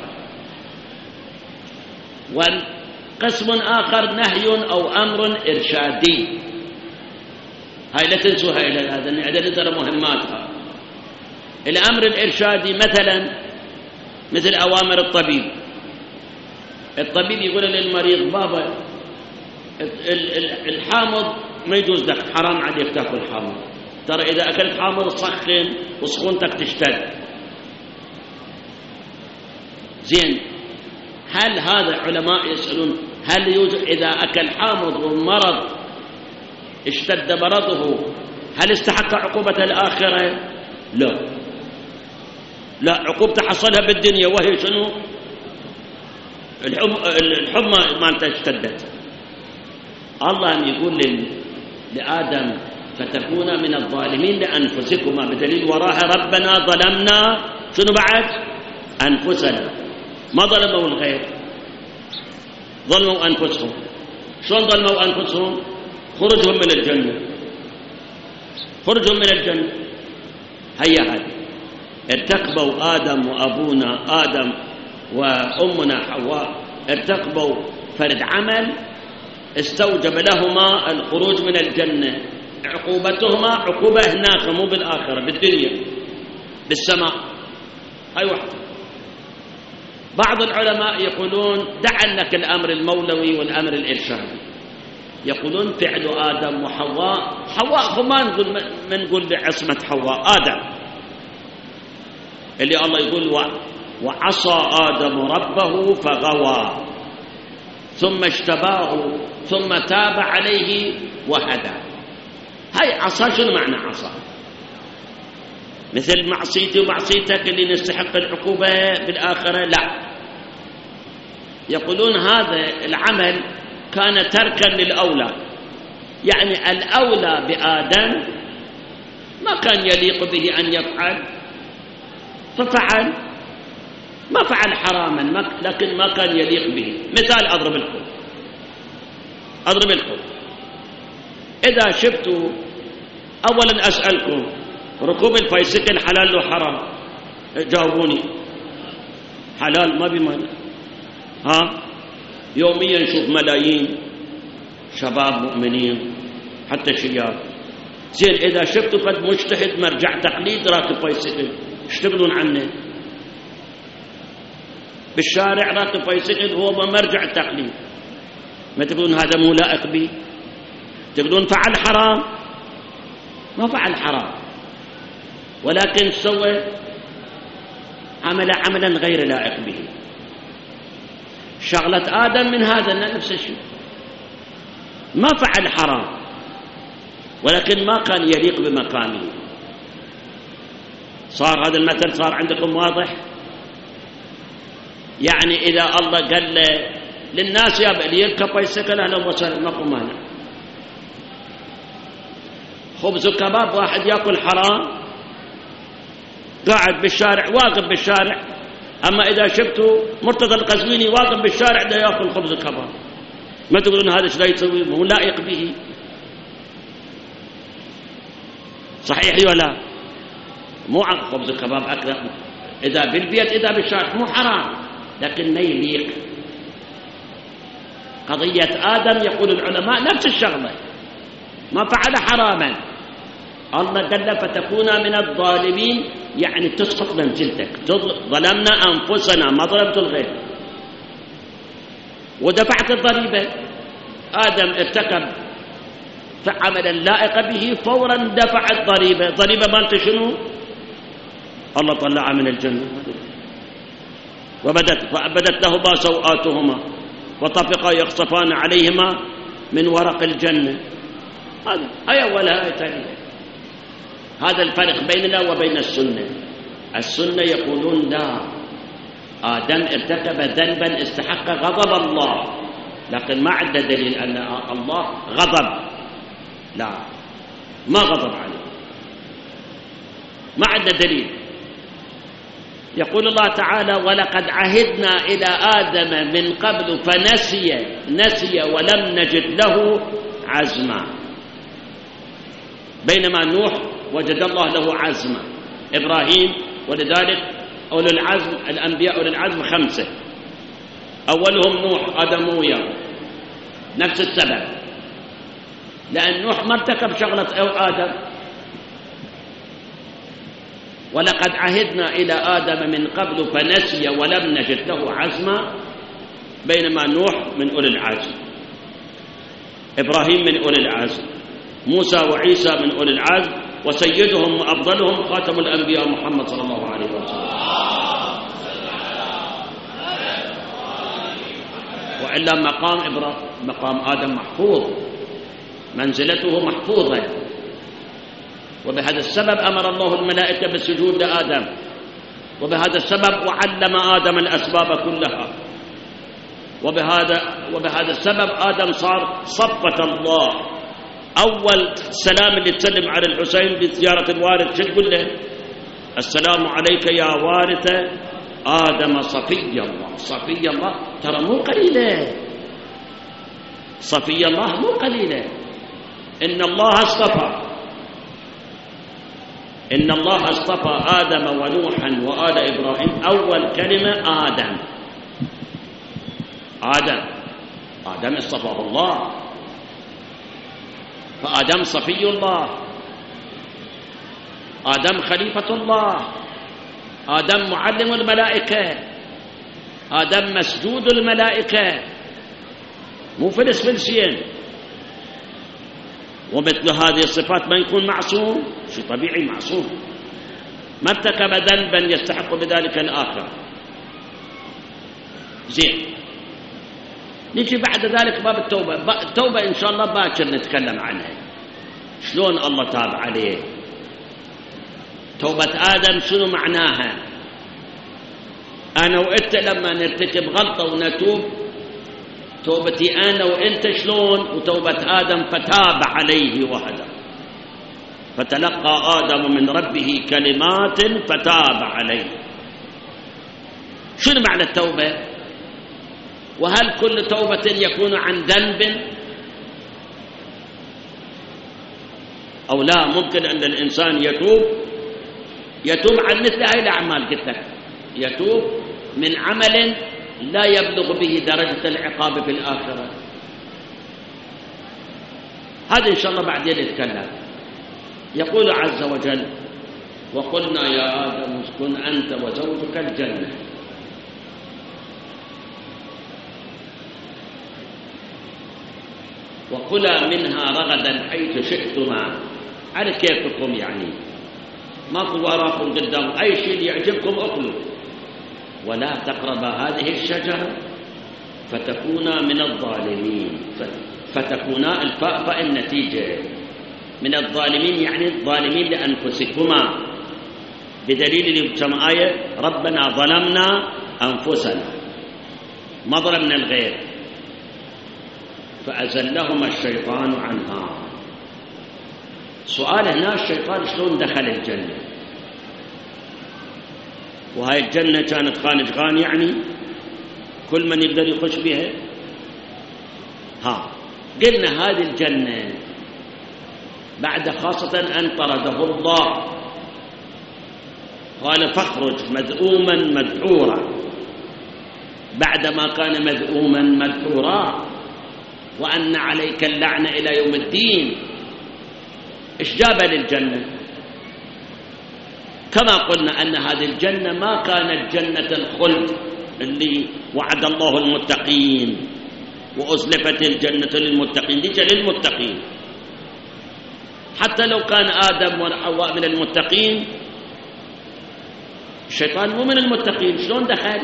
وقسم آخر نهي أو أمر إرشادي، هاي لا تنسوها إلى هذا نظر مهماتها. الأمر الإرشادي مثل أوامر الطبيب. الطبيب يقول للمريض بابا الحامض ما يجوز لك، حرام عليك تأكل حامض، ترى إذا أكلت حامض تسخن وسخونتك تشتد. زين، هل هذا علماء يسألون هل يوجد إذا أكل حامض والمرض اشتد مرضه هل استحق عقوبة الآخرة؟ لا، عقوبته حصلها بالدنيا، وهي شنو؟ الحمى مالته اشتدت. الله يقول لآدم فتكون من الظالمين لأنفسكما، بدليل وراها ربنا ظلمنا شنو بعد؟ أنفسنا. ما ظلموا الغير، ظلموا أنفسهم. شلون ظلموا أنفسهم؟ خرجهم من الجنة. هيا هذه ارتكبوا آدم وأبونا آدم وأمنا حواء، ارتكبوا فرد عمل استوجب لهما الخروج من الجنة. عقوبتهما عقوبة هناك، مو بالآخرة، بالدنيا بالسماء. هاي واحدة. بعض العلماء يقولون دع لك الأمر المولوي والأمر الإرشادي. يقولون فعل آدم وحواء ما نقول بعصمة حواء، آدم اللي الله يقول وعصى آدم ربه فغوى. ثم اجتباه ثم تاب عليه وهدى. هاي عصا. شنو معنى عصا؟ مثل معصيتي ومعصيتك اللي نستحق العقوبة بالآخرة؟ لا، يقولون هذا العمل كان تركا للأولى، يعني الأولى بآدم ما كان يليق به أن يفعل ففعل، ما فعل حراما لكن ما كان يليق به. مثال أضرب لكم إذا شفتوا، أولا أسألكم، ركوب البايسكل حلال وحرام؟ جاوبوني. حلال ما بمعنى. يوميا نشوف ملايين شباب مؤمنين حتى شياب. زين إذا شفتوا قد مجتهد مرجع تقليد راكب بايسكل، ايش تقولون عنه؟ بالشارع راكب بايسكل هو مرجع تقليد، ما تقولون هذا مو لائق به؟ تقولون فعل حرام؟ ما فعل حرام، ولكن سوى عملا غير لائق به. شغلة آدم من هذا نفس الشيء، ما فعل حرام ولكن ما كان يليق بمقامه. صار هذا المثل صار عندكم واضح؟ يعني إذا الله قال للناس يا اللي يركب بايسكل أهلا وسهلا ماكو مانع، خبز وكباب واحد يأكل حرام قاعد بالشارع واقف بالشارع، أما إذا شفتوا مرتضى القزويني واقف بالشارع ده يأكل خبز وكباب، ما تقولون هذا ايش لا يسوي؟ مو لائق به. صحيح ولا مو؟ خبز الكباب أكله إذا بالبيت إذا بالشارع مو حرام لكن ما يليق. قضية آدم يقول العلماء نفس الشغلة، ما فعل حراما، الله قال فتكون من الظالمين، يعني تسقط منزلتك. ظلمنا أنفسنا، ما ظلمت الغير، ودفعت الضريبة. آدم ارتكب فعملا لائق به فورا دفع الضريبة. ضريبة مالته شنو؟ الله طلعها من الجنة فبدت لهما سوآتهما وطفقا يخصفان عليهما من ورق الجنة. هذا آية ولا آية ثانية. هذا الفرق بيننا وبين السنة. السنة يقولون لا، آدم ارتكب ذنبا استحق غضب الله، لكن ما عنده دليل أن الله غضب، لا ما غضب عليه، ما عنده دليل. يقول الله تعالى ولقد عهدنا إلى آدم من قبل فنسي ولم نجد له عزما. بينما نوح وجد الله له عزما، إبراهيم، ولذلك أولو العزم الأنبياء أولو العزم 5، أولهم نوح آدم وياه، نفس السبب، لأن نوح ما ارتكب شغلة آدم. ولقد عهدنا إلى آدم من قبل فنسي ولم نجد له عزما، بينما نوح من أولي العزم، إبراهيم من أولي العزم، موسى وعيسى من أولي العزم، وسيدهم وأفضلهم خاتم الأنبياء محمد صلى الله عليه وسلم. وإلا مقام آدم محفوظ، منزلته محفوظة، وبهذا السبب أمر الله الملائكة بالسجود لآدم، وبهذا السبب وعلم آدم الأسباب كلها، وبهذا السبب آدم صار صفة الله. أول سلام اللي تسلم على الحسين بزيارة الوارث شو تقول له؟ السلام عليك يا وارث آدم صفي الله. صفي الله ترى مو قليلة، صفي الله مو قليلة. إن الله اصطفى آدم ونوحا وآل إبراهيم. أول كلمة آدم اصطفاه الله، فآدم صفي الله، آدم خليفة الله، آدم معلم الملائكة، آدم مسجود الملائكة، مو فلسفلسين. ومثل هذه الصفات ما يكون معصوم، شيء طبيعي معصوم، ما ارتكب ذنبا يستحق بذلك الآخر. زين، نجي بعد ذلك باب التوبة. التوبة إن شاء الله باكر نتكلم عنها، شلون الله تاب عليه. توبة آدم شنو معناها؟ أنا وإنت لما نرتكب غلطة ونتوب، توبتي أنا وإنت شلون؟ وتوبة آدم فتاب عليه وهدى. فتلقى آدم من ربه كلمات فتاب عليه. شنو معنى التوبة؟ وهل كل توبة يكون عن ذنب أو لا؟ ممكن أن الإنسان يتوب عن مثل هذه الأعمال. قلت لك يتوب من عمل لا يبلغ به درجة العقاب في الآخرة. هذا إن شاء الله بعدين نتكلم. يقول عز وجل: وقلنا يا آدم اسكن أنت وزوجك الجنة وكلا منها رغدا حيث شئتما، على كيفكم، يعني ماكو وراكم قدام، أي شيء يعجبكم أكلوا، ولا تقربا هذه الشجرة فتكونا من الظالمين. فتكونا الفاء النتيجة من الظالمين، يعني الظالمين لأنفسكما، بدليل كما آية: ربنا ظلمنا أنفسنا، ما ظلمنا الغير، فأزلهما الشيطان عنها. سؤال هنا: الشيطان شلون دخل الجنة؟ وهاي الجنة كانت خانجغان، يعني كل من يقدر يخش بها. قلنا هذه الجنة بعد خاصة أن طرده الله، قال: فاخرج مذءوما مدحورا، بعدما كان مذءوما مدحورا، وأن عليك اللعنة إلى يوم الدين. إيش جاب للجنة؟ كما قلنا أن هذه الجنة ما كانت جنة الخلد اللي وعد الله المتقين، وأزلفت الجنة للمتقين، دي للمتقين. حتى لو كان آدم وحواء من المتقين، الشيطان مو من المتقين، شلون دخل؟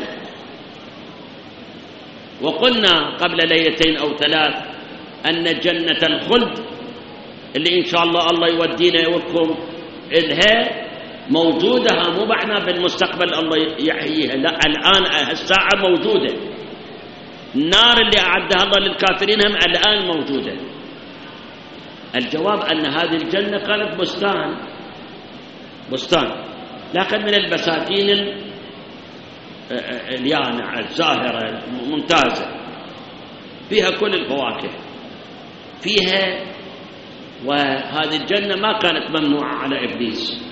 وقلنا قبل ليلتين أو ثلاث أن جنة الخلد اللي إن شاء الله يودينا وياكم إلها موجودة، مو بعنا بالمستقبل الله يحييها، لا، الآن الساعة موجودة. النار اللي أعدها الله للكافرين هم الآن موجودة. الجواب أن هذه الجنة كانت بستان، لكن من البساتين اليانعة الزاهرة ممتازة، فيها كل الفواكه فيها. وهذه الجنة ما كانت ممنوعة على إبليس.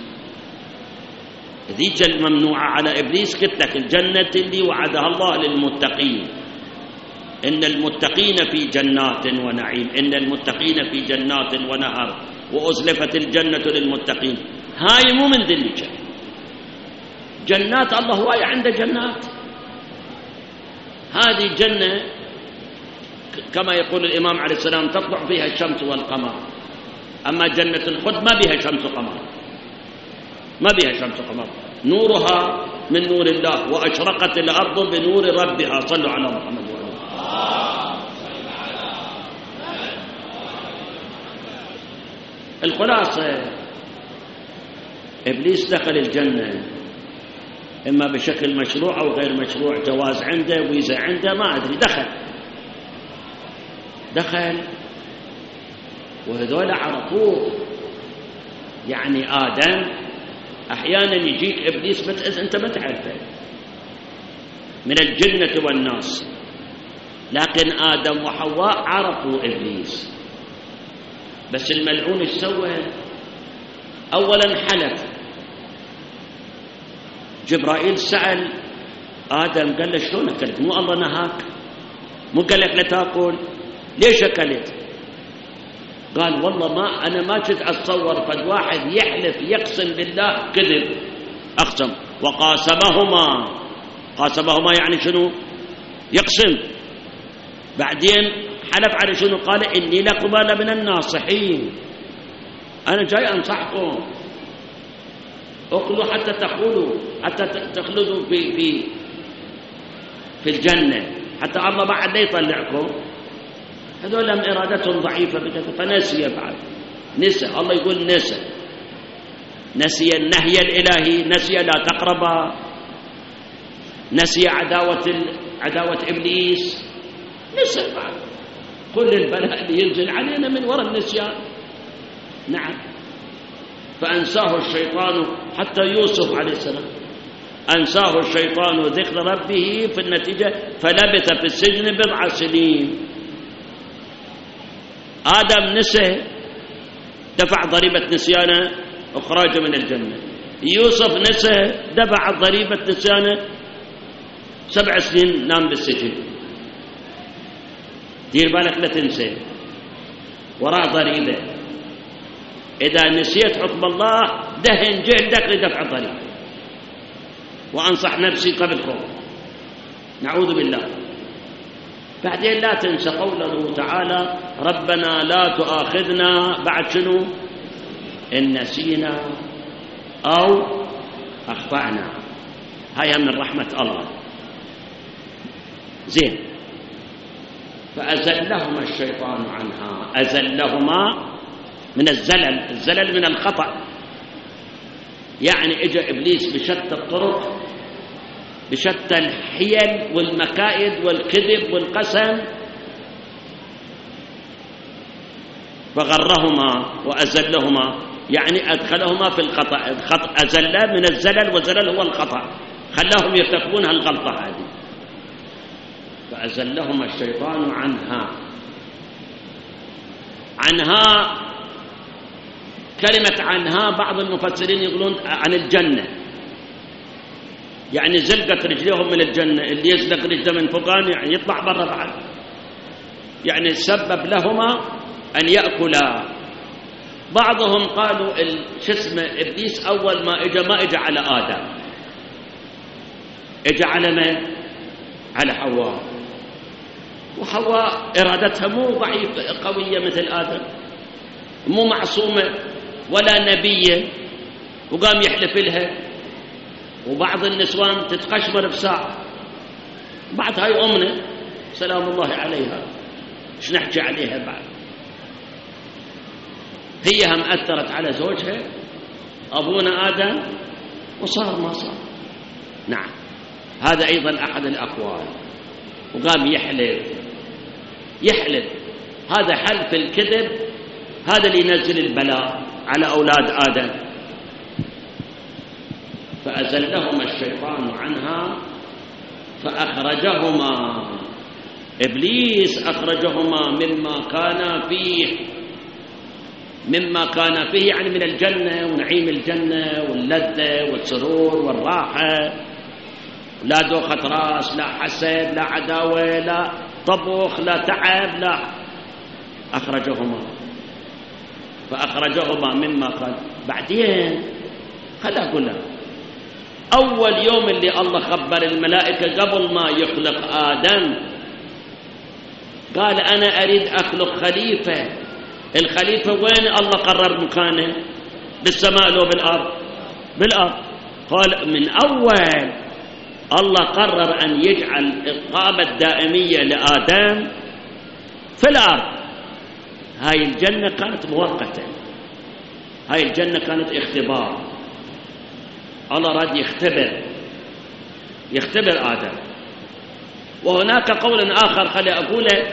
ذيك الممنوعة على إبليس قلت لك الجنة اللي وعدها الله للمتقين، إن المتقين في جنات ونعيم، إن المتقين في جنات ونهر، وأزلفت الجنة للمتقين. هاي مو من ذلك جنات الله، هو عنده جنات. هذه الجنة كما يقول الإمام عليه السلام تطلع فيها الشمس والقمر. أما جنة الخلد ما بها شمس وقمر، ما بها شمس وقمر، نورها من نور الله، وأشرقت الأرض بنور ربها. صلوا على محمد وآله. الخلاصة إبليس دخل الجنة إما بشكل مشروع أو غير مشروع، جواز عنده، فيزا عنده، ما أدري، دخل وهذول عرفوه. يعني آدم أحيانا يجيك إبليس أنت ما تعرفه من الجنة والناس، لكن آدم وحواء عرفوا إبليس. بس الملعون ايش سوى؟ أولا حلف. جبرائيل سأل آدم قال له شلون أكلت؟ مو الله نهاك؟ مو قال لك لا تأكل؟ ليش أكلت؟ قال والله أنا ما كنت أتصور فد واحد يحلف يقسم بالله كذب. أقسم قاسمهما يعني شنو؟ يقسم. بعدين حلف على شنو؟ قال إني لكما لمن الناصحين، أنا جاي أنصحكم أكلوا حتى تخلدوا في الجنة. حتى الله بعد لا يطلعكم. هذول إرادتهم ضعيفة فنسي بعد، نسى. الله يقول نسي النهي الإلهي، نسي لا تقربا، نسي عداوة إبليس، نسى بعد كل البلاء اللي ينزل علينا من وراء النسيان. نعم. فأنساه الشيطان، حتى يوسف عليه السلام أنساه الشيطان ذكر ربه، في النتيجة فلبث في السجن 7 سنين. آدم نسي، دفع ضريبة نسيانه، أخراجه من الجنة. يوسف نسي، دفع ضريبة نسيانه، 7 سنين نام بالسجن. دير بالك لا تنسى، وراء ضريبة. إذا نسيت حكم الله دهن جهدك لدفع الضريبة. وأنصح نفسي قبلكم، نعوذ بالله. بعدين لا تنسى قوله تعالى: ربنا لا تؤاخذنا بعد شنو؟ إن نسينا أو أخطأنا. هاي من رحمة الله. زين. فأزلهما الشيطان عنها، أزلهما من الزلل من الخطأ. يعني اجى إبليس بشتى الطرق، بشتى الحيل والمكائد والكذب والقسم، فغرهما وأزلهما، يعني أدخلهما في الخطأ. أزل من الزلل، والزلل هو الخطأ، خلاهم يرتكبون هالغلطة هذه. فأزلهما الشيطان عنها. كلمة عنها بعض المفسرين يقولون عن الجنة، يعني زلقت رجليهم من الجنة. اللي يزلق رجله من فوقان يعني يطلع برا بعد، يعني سبب لهما أن يأكلا. بعضهم قالوا إبليس أول ما إجا على آدم، إجا على من؟ على حواء. وحواء إرادتها مو ضعيفة قوية مثل آدم، مو معصومة ولا نبية، وقام يحلف لها. وبعض النسوان تتقشمر بساعة. بعد هاي أمنا سلام الله عليها، ايش نحكي عليها بعد؟ هي هم أثرت على زوجها أبونا آدم وصار ما صار. نعم. هذا أيضا أحد الأقوال. وقام يحلف. هذا حلف الكذب، هذا اللي ينزل البلاء على أولاد آدم. فأزلهما الشيطان عنها فأخرجهما، إبليس أخرجهما مما كان فيه، يعني من الجنة ونعيم الجنة واللذة والسرور والراحة. لا دوخة راس، لا حسد، لا عداوة، لا طبخ، لا تعب، لا. فأخرجهما مما كان. بعدين خلينا أقول لك، أول يوم اللي الله خبر الملائكة قبل ما يخلق آدم، قال أنا أريد أخلق خليفة. الخليفة وين الله قرر مكانه؟ بالسماء لو بالأرض؟ بالأرض. قال من أول الله قرر أن يجعل الإقامة الدائمية لآدم في الأرض. هاي الجنة كانت مؤقتة، هاي الجنة كانت اختبار. الله راد يختبر آدم. وهناك قول آخر خلي أقوله،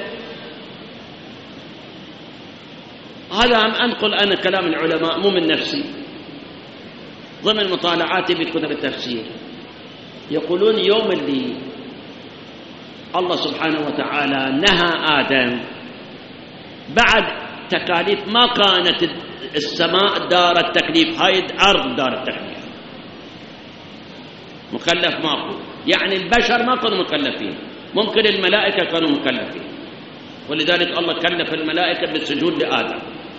هذا هم أنقل أنا كلام العلماء مو من نفسي، ضمن مطالعاتي بكتب التفسير. يقولون يوم اللي الله سبحانه وتعالى نهى آدم بعد تكاليف، ما كانت السماء دار التكليف، هاي الأرض دار التكليف. مكلف ماكو، يعني البشر ما كانوا مكلفين، ممكن الملائكة كانوا مكلفين، ولذلك الله كلف الملائكة بالسجود لآدم.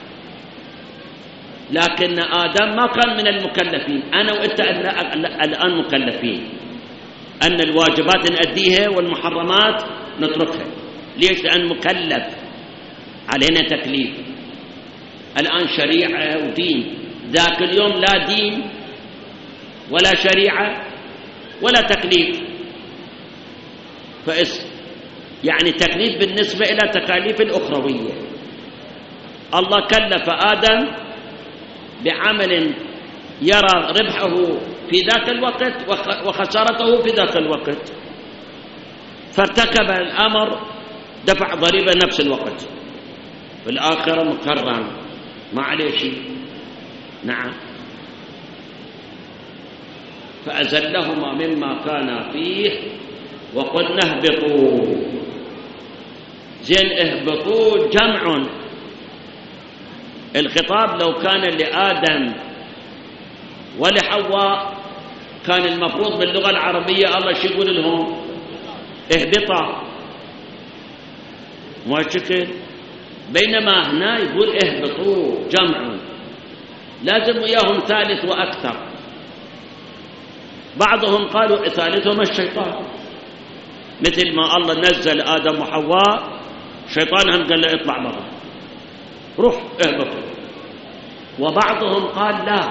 لكن آدم ما كان من المكلفين. أنا وإنت الآن مكلفين أن الواجبات نأديها والمحرمات نتركها. ليش؟ لأن مكلف، علينا تكليف. الآن شريعة ودين، ذاك اليوم لا دين ولا شريعة ولا تكليف. يعني تكليف بالنسبة إلى تكاليف الأخروية. الله كلف آدم بعمل يرى ربحه في ذاك الوقت وخسارته في ذاك الوقت، فارتكب الأمر دفع ضريبة نفس الوقت، في الآخرة مكرم ما عليه شيء. نعم. فأزلهما مما كان فيه وقلنا اهبطوا. زين اهبطوا جمع. الخطاب لو كان لآدم ولحواء كان المفروض باللغة العربية الله شو يقول لهم؟ اهبطا، مو هالشكل. بينما هنا يقول اهبطوا جمع، لازم وياهم ثالث وأكثر. بعضهم قالوا ثالثهم الشيطان، مثل ما الله نزل آدم وحواء، شيطان هم قال له اطلع برا روح اهبطوا. وبعضهم قال لا،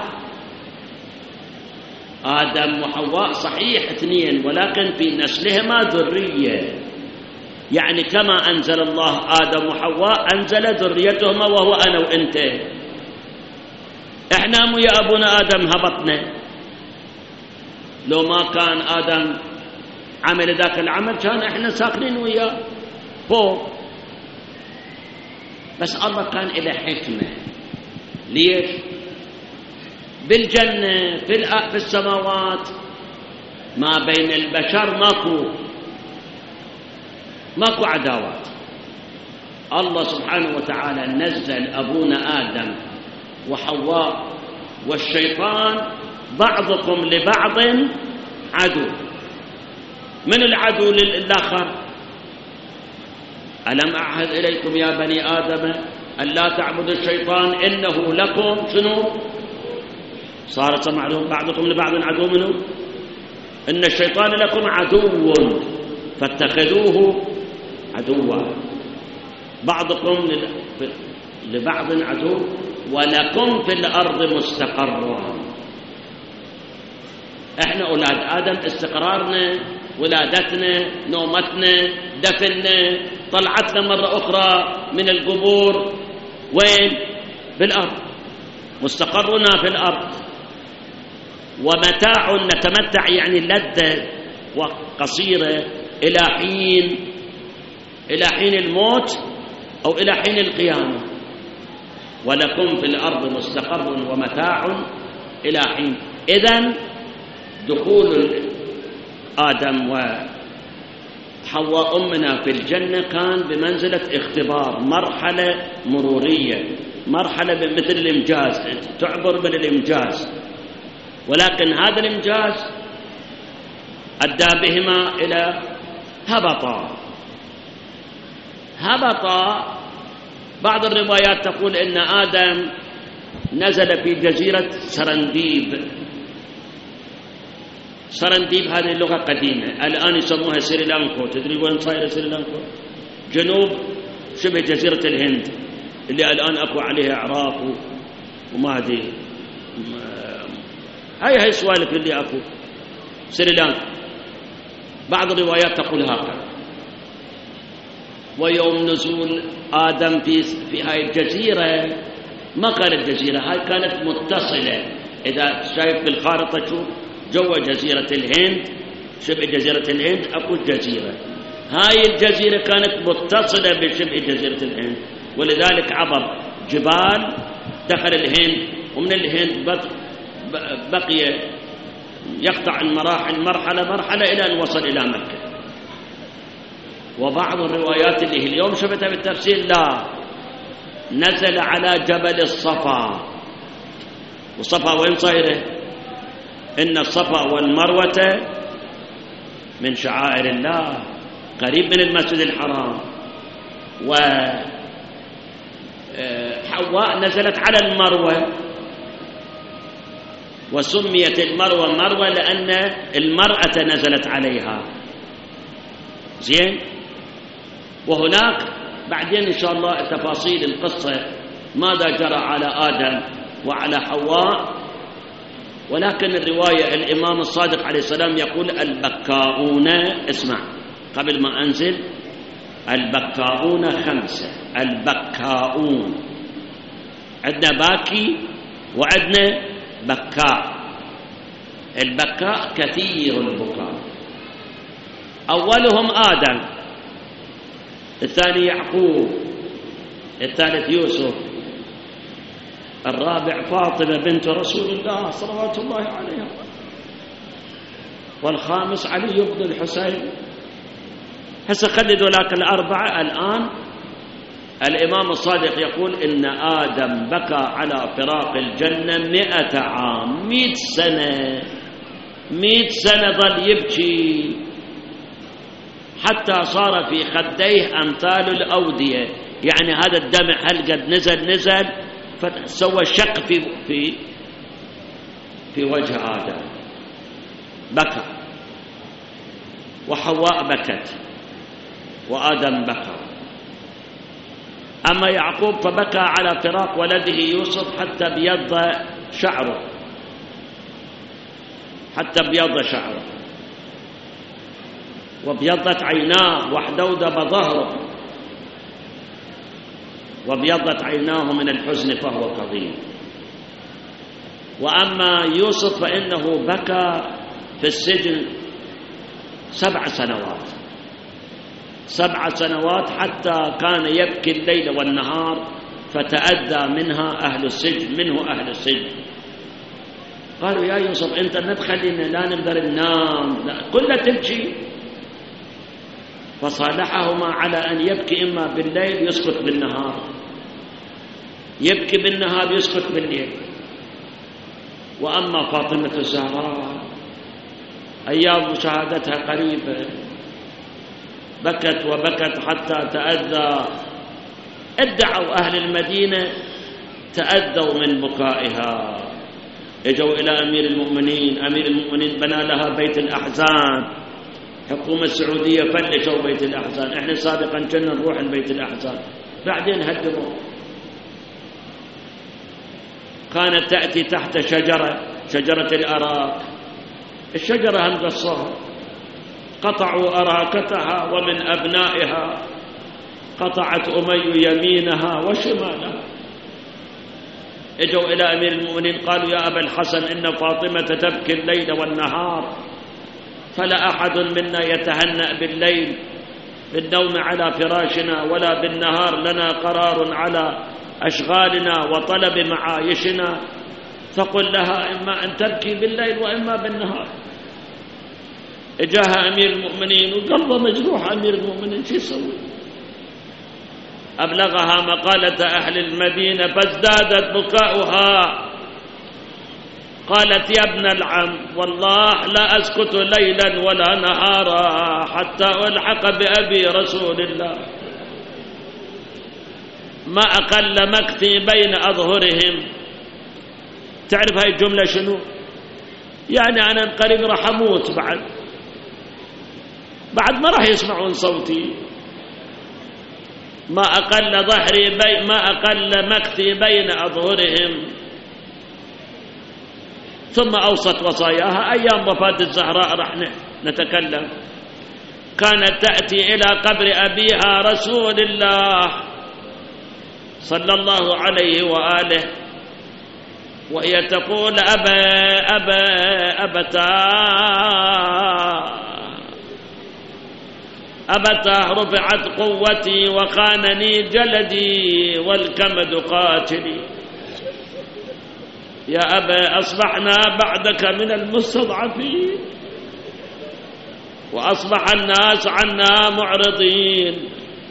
آدم وحواء صحيح اثنين ولكن في نسلهما ذرية، يعني كما أنزل الله آدم وحواء أنزل ذريتهما وهو أنا وأنت. إحنا ويا أبونا آدم هبطنا، لو ما كان آدم عمل ذاك العمل كان إحنا ساكنين وياه فوق. بس الله كان إلى حكمة. ليش؟ بالجنة في السماوات ما بين البشر ماكو عداوات. الله سبحانه وتعالى نزل أبونا آدم وحواء والشيطان بعضكم لبعض عدو. من العدو للآخر؟ ألم أعهد إليكم يا بني آدم أن لا تعبدوا الشيطان إنه لكم شنو؟ صارت معلوم بعضكم لبعض عدو منه. إن الشيطان لكم عدو فاتخذوه عدوا. بعضكم لبعض عدو ولكم في الأرض مستقر. احنا أولاد آدم استقرارنا ولادتنا نومتنا دفننا طلعتنا مرة أخرى من القبور وين؟ بالأرض. مستقرنا في الأرض. ومتاع نتمتع يعني لذة وقصيرة إلى حين الموت أو إلى حين القيامة. ولكم في الأرض مستقر ومتاع إلى حين. إذن دخول آدم وحواء أمنا في الجنة كان بمنزلة اختبار، مرحلة مرورية، مرحلة مثل الإمجاز، تعبر من الإمجاز. ولكن هذا الإمجاز أدى بهما إلى هبطا. بعض الروايات تقول إن آدم نزل في جزيرة سرنديب هذه اللغة قديمة، الآن يسموها سريلانكا. تدري وين صايرة سريلانكا؟ جنوب شبه جزيرة الهند اللي الآن أكو عليها عراق وما أدري، هاي السوالف اللي أكو سريلانكا. بعض الروايات تقول هكذا. ويوم نزول آدم في هاي الجزيرة ما كانت جزيرة، هاي كانت متصلة. إذا شايف بالخارطة شوف جوا جزيرة الهند، شبه جزيرة الهند أكو جزيرة. هاي الجزيرة كانت متصلة بشبه جزيرة الهند، ولذلك عبر جبال دخل الهند، ومن الهند بقي يقطع المراحل مرحلة إلى أن وصل إلى مكة. وبعض الروايات اللي هي اليوم شفتها بالتفسير لا، نزل على جبل الصفا. والصفا وين صايره؟ إن الصفا والمروة من شعائر الله، قريب من المسجد الحرام. وحواء نزلت على المروة، وسميت المروة مروة لأن المرأة نزلت عليها. زين. وهناك بعدين إن شاء الله تفاصيل القصة ماذا جرى على آدم وعلى حواء. ولكن الرواية الإمام الصادق عليه السلام يقول البكاؤون، اسمع قبل ما أنزل، البكاؤون 5. البكاؤون عندنا باكي وعندنا بكاء. البكاء كثير البكاء. أولهم آدم، الثاني يعقوب، الثالث يوسف، الرابع فاطمة بنت رسول الله صلوات الله عليها، والخامس علي بن الحسين. هسه خلدوا لك الأربعة. الآن الإمام الصادق يقول إن آدم بكى على فراق الجنة 100 عام، 100 سنة، 100 سنة ظل يبكي حتى صار في خديه أمثال الأودية. يعني هذا الدمع هل قد نزل فسوى شق في وجه آدم، بكى، وحواء بكت، وآدم بكى. أما يعقوب فبكى على فراق ولده يوسف حتى بيض شعره، وابيضت عيناه، واحدودب ظهره، وابيضت عيناه من الحزن فهو كظيم. وأما يوسف فإنه بكى في السجن 7 سنوات، 7 سنوات، حتى كان يبكي الليل والنهار، فتأذى منه أهل السجن. قالوا يا يوسف أنت ما تخلينا لا نقدر ننام، لا كله تبكي. فصالحهما على أن يبكي إما بالليل يسكت بالنهار، يبكي بالنهار يسكت بالليل. وأما فاطمة الزهراء أيام مشاهدتها قريبة، بكت وبكت حتى تأذى. ادعوا أهل المدينة تأذوا من بكائها، اجوا إلى أمير المؤمنين بنى لها بيت الأحزان. حكومة السعودية فلشوا بيت الأحزان، احنا سابقا كنا نروح البيت الأحزان، بعدين هدموا. كانت تأتي تحت شجرة الأراك، الشجرة هندسوها، قطعوا أراكتها، ومن أبنائها قطعت أمي يمينها وشمالها. اجوا إلى أمير المؤمنين قالوا يا أبا الحسن إن فاطمة تبكي الليل والنهار، فلا أحد منا يتهنأ بالليل بالنوم على فراشنا، ولا بالنهار لنا قرار على أشغالنا وطلب معايشنا، فقل لها إما أن تبكي بالليل وإما بالنهار. اجاها أمير المؤمنين وقلبه مجروح. أمير المؤمنين شو يسوي؟ أبلغها مقالة أهل المدينة فازدادت بكاؤها. قالت يا ابن العم والله لا أسكت ليلا ولا نهارا حتى ألحق بأبي رسول الله، ما أقل مكثي بين أظهرهم. تعرف هاي الجملة شنو؟ يعني أنا قريب راح أموت، بعد ما راح يسمعون صوتي. ما أقل مكثي بين أظهرهم. ثم أوصت وصاياها. أيام وفاة الزهراء راح نتكلم. كانت تأتي إلى قبر أبيها رسول الله صلى الله عليه وآله وهي تقول أبتاه رفعت قوتي وخانني جلدي والكمد قاتلي. يا أبا أصبحنا بعدك من المستضعفين، وأصبح الناس عنا معرضين.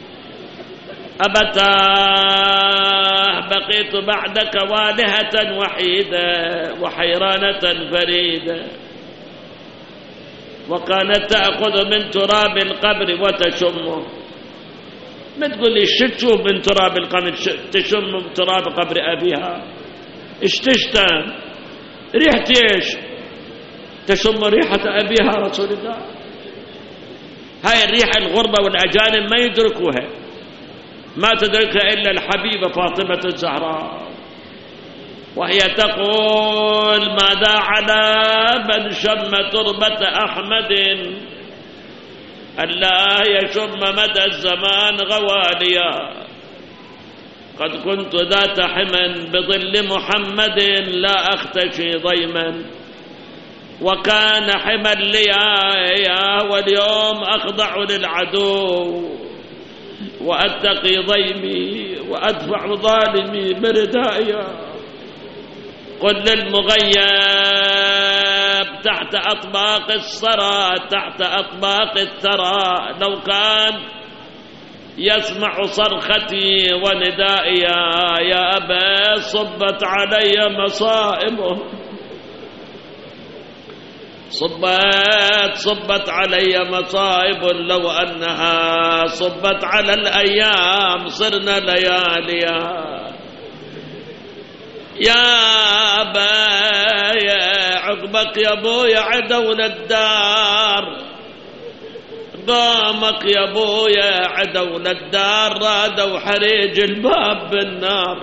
أبتاه بقيت بعدك والهة وحيدة وحيرانة فريدة. وكانت تأخذ من تراب القبر وتشمه. ما تقول لي شو من تراب القبر تشم تراب قبر أبيها؟ ايش تشتم؟ ريحة ايش؟ تشم ريحة أبيها رسول الله. هاي الريحة الغربة والأجانب ما يدركوها، ما تدركها إلا الحبيبة فاطمة الزهراء. وهي تقول ماذا على من شم تربة أحمد ألا يشم مدى الزمان غواليا. قد كنت ذات حمى بظل محمد لا أختشي ضيما، وكان حمى ليا واليوم أخضع للعدو، وأتقي ضيمي وأدفع ظالمي بردائيا. قل للمغيب تحت أطباق الثرى، تحت أطباق الثرى، لو كان يسمع صرختي وندائيا. يا أبا صبت علي مصائبه، صبت علي مصائب، لو أنها صبت على الأيام صرنا لياليا. يا أبايا عقبك يا أبويا عدونا الدار، قامك يا أبويا عدونا الدار، رادوا حريج الباب بالنار.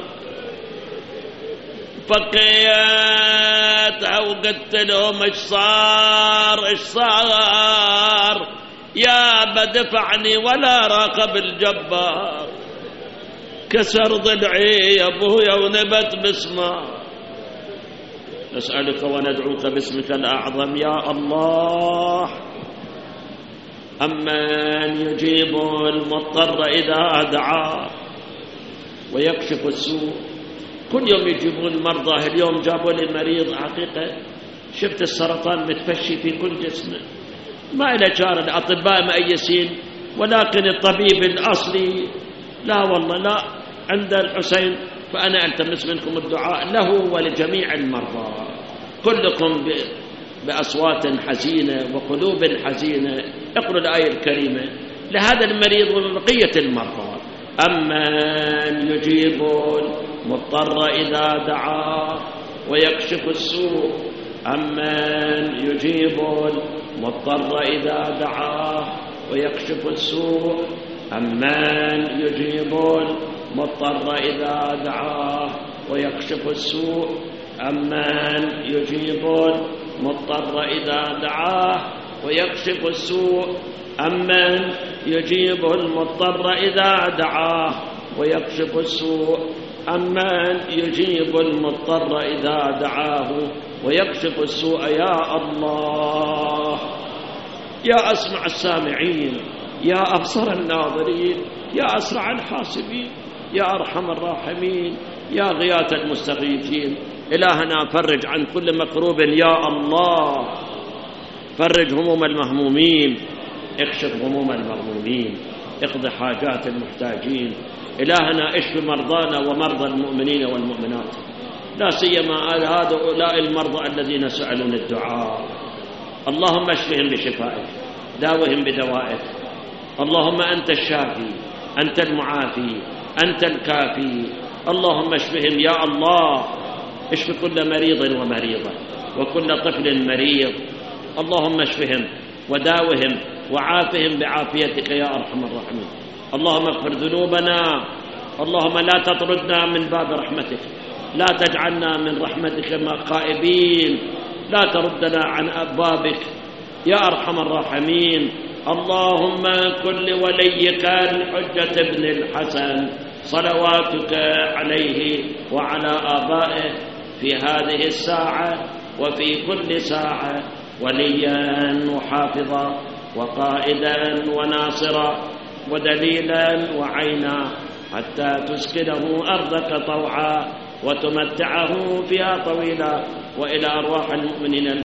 فكيتها وقلت لهم ايش صار يا بدفعني ولا راقب الجبار. كسر ضلعي يا ابويا ونبت باسمه. نسألك وندعوك باسمك الأعظم يا الله. أمن يجيب المضطر إذا دعاه ويكشف السوء. كل يوم يجيبون مرضى، اليوم جابوا لي مريض حقيقة شفت السرطان متفشي في كل جسمه، ما إلى جار، الأطباء مأيسين، ولكن الطبيب الأصلي لا والله لا عند الحسين. فأنا ألتمس منكم الدعاء له ولجميع المرضى، كلكم بأصوات حزينة وقلوب حزينة اقرأوا الآية الكريمة لهذا المريض وبقية المرضى. أمن يجيب المضطر إذا دعاه ويكشف السوء. أمن يجيب المضطر إذا دعاه ويكشف السوء. أمن يجيب المضطر إذا دعاه ويكشف السوء. أمن يجيب المضطر إذا دعاه ويكشف السوء. أمن يجيب المضطر إذا دعاه ويكشف السوء. أمن يجيب المضطر إذا دعاه ويكشف السوء. يا الله، يا أسمع السامعين، يا أبصر الناظرين، يا أسرع الحاسبين، يا أرحم الراحمين، يا غياث المستغيثين. إلهنا فرج عن كل مكروب يا الله، فرج هموم المهمومين، اكشف هموم المغمومين، اقض حاجات المحتاجين. إلهنا اشف مرضانا ومرضى المؤمنين والمؤمنات، لا سيما هؤلاء المرضى الذين سألون الدعاء. اللهم اشفهم بشفائك، داوهم بدوائك. اللهم أنت الشافي، أنت المعافي، أنت الكافي. اللهم اشفهم يا الله، اشف كل مريض ومريضة وكل طفل مريض. اللهم اشفهم وداوهم وعافهم بعافيتك يا أرحم الراحمين. اللهم اغفر ذنوبنا، اللهم لا تطردنا من باب رحمتك، لا تجعلنا من رحمتك خائبين، لا تردنا عن أبوابك يا أرحم الراحمين. اللهم كن لوليك الحجة ابن الحسن صلواتك عليه وعلى آبائه في هذه الساعة وفي كل ساعة وليا وحافظا وقائدا وناصرا ودليلا وعينا، حتى تسكنه أرضك طوعا وتمتعه فيها طويلا. وإلى أرواح المؤمنين